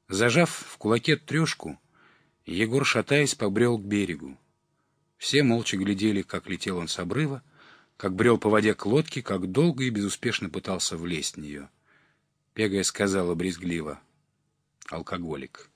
Зажав в кулаке трешку, Егор, шатаясь, побрел к берегу. Все молча глядели, как летел он с обрыва, как брел по воде к лодке, как долго и безуспешно пытался влезть в нее. Пегая сказала брезгливо: «Алкоголик».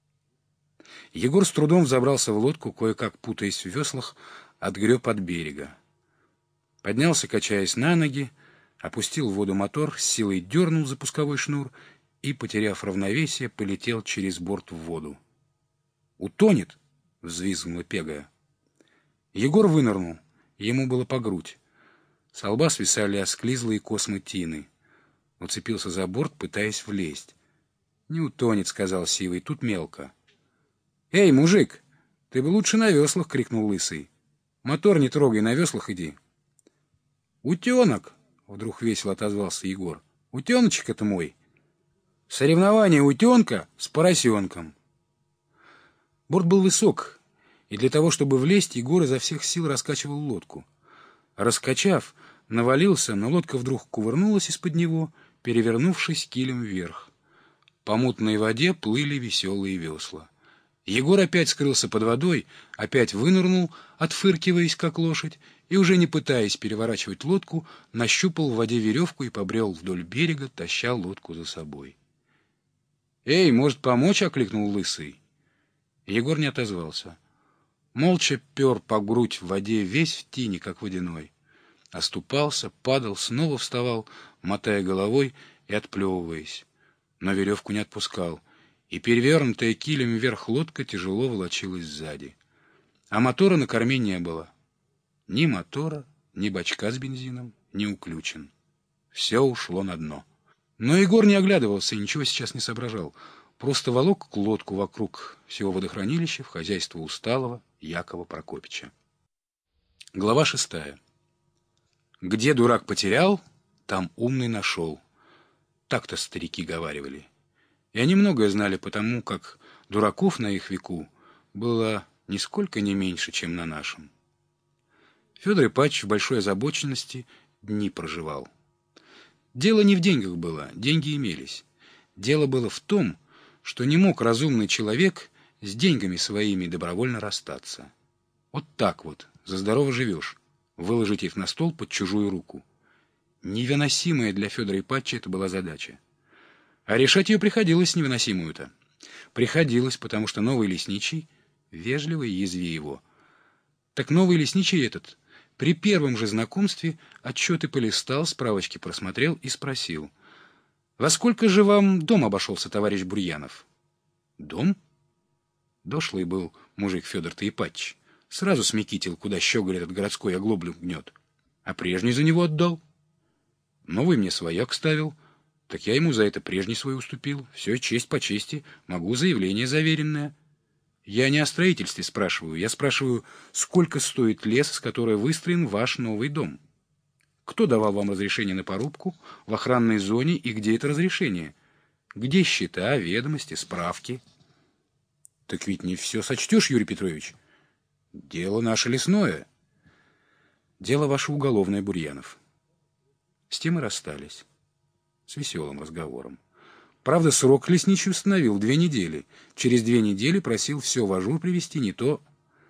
Егор с трудом взобрался в лодку, кое-как путаясь в веслах, отгреб от берега. Поднялся, качаясь на ноги, опустил в воду мотор, с силой дернул за пусковой шнур и, потеряв равновесие, полетел через борт в воду. «Утонет!» — взвизгнула Пегая. Егор вынырнул, ему было по грудь. С лба свисали осклизлые космы тины. Уцепился за борт, пытаясь влезть. «Не утонет», — сказал Сивый, — «тут мелко». «Эй, мужик, ты бы лучше на веслах!» — крикнул Лысый. «Мотор не трогай, на веслах иди». «Утенок!» — вдруг весело отозвался Егор. «Утеночек это мой. Соревнование утенка с поросенком». Борт был высок, и для того, чтобы влезть, Егор изо всех сил раскачивал лодку. Раскачав, навалился, но лодка вдруг кувырнулась из-под него, перевернувшись килем вверх. По мутной воде плыли веселые весла. Егор опять скрылся под водой, опять вынырнул, отфыркиваясь, как лошадь, и, уже не пытаясь переворачивать лодку, нащупал в воде веревку и побрел вдоль берега, таща лодку за собой. «Эй, может, помочь?» — окликнул Лысый. Егор не отозвался. Молча пер по грудь в воде, весь в тине, как водяной. Оступался, падал, снова вставал, мотая головой и отплевываясь. Но веревку не отпускал, и перевернутая килем вверх лодка тяжело волочилась сзади. А мотора на корме не было. Ни мотора, ни бачка с бензином, ни уключен. Все ушло на дно. Но Егор не оглядывался и ничего сейчас не соображал. Просто волок лодку вокруг всего водохранилища в хозяйство усталого Якова Прокопича. Глава 6. Где дурак потерял, там умный нашел. Так-то старики говаривали. И они многое знали потому, как дураков на их веку было нисколько не меньше, чем на нашем. Федор Ипатьич в большой озабоченности дни проживал. Дело не в деньгах было, деньги имелись. Дело было в том, что не мог разумный человек с деньгами своими добровольно расстаться. Вот так вот, за здорово живешь, выложить их на стол под чужую руку. Невыносимая для Федора Ипатьича это была задача. А решать ее приходилось невыносимую-то. Приходилось, потому что новый лесничий, вежливо и язви его. Так новый лесничий этот при первом же знакомстве отчеты полистал, справочки просмотрел и спросил: «Во сколько же вам дом обошелся, товарищ Бурьянов?» «Дом?» Дошлый был мужик Федор-то Ипатьич. Сразу смекитил, куда щеголь этот городской оглоблю гнет. А прежний за него отдал. Новый мне свояк ставил, так я ему за это прежний свой уступил. Все честь по чести, могу заявление заверенное. Я не о строительстве спрашиваю, я спрашиваю, сколько стоит лес, с которой выстроен ваш новый дом? Кто давал вам разрешение на порубку, в охранной зоне и где это разрешение? Где счета, ведомости, справки?» «Так ведь не все сочтешь, Юрий Петрович. Дело наше лесное». «Дело ваше уголовное, Бурьянов». С тем и расстались. С веселым разговором. Правда, срок лесничий установил 2 недели. Через 2 недели просил все в ажур привести, не то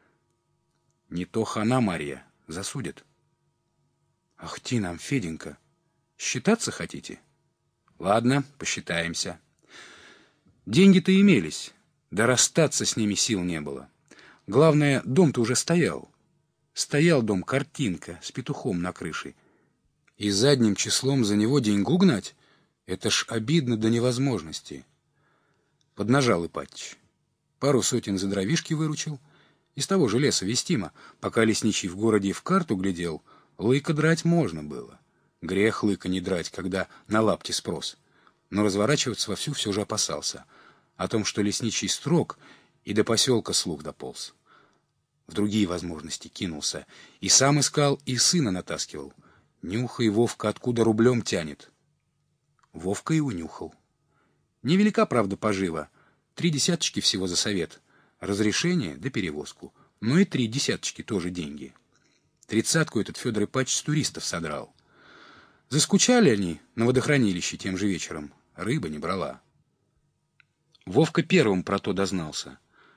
хана Марья, засудят. «Ах ты нам, Феденька, считаться хотите?» «Ладно, посчитаемся». Деньги-то имелись, да расстаться с ними сил не было. Главное, дом-то уже стоял. Стоял дом, картинка, с петухом на крыше. И задним числом за него деньгу гнать — это ж обидно до невозможности. Поднажал Ипатьич. 2 сотен за дровишки выручил. Из того же леса вестимо. Пока лесничий в городе в карту глядел, лыка драть можно было. Грех лыка не драть, когда на лапте спрос. Но разворачиваться вовсю все же опасался. О том, что лесничий строг, и до поселка слух дополз. В другие возможности кинулся. И сам искал, и сына натаскивал. Нюхай, Вовка, откуда рублем тянет. Вовка и унюхал. Невелика, правда, пожива. 3 десяточки всего за совет. Разрешение да перевозку. Но и 3 десяточки тоже деньги. 30-ку этот Федор Ипатьич с туристов содрал. Заскучали они на водохранилище тем же вечером. Рыба не брала. Вовка первым про то дознался.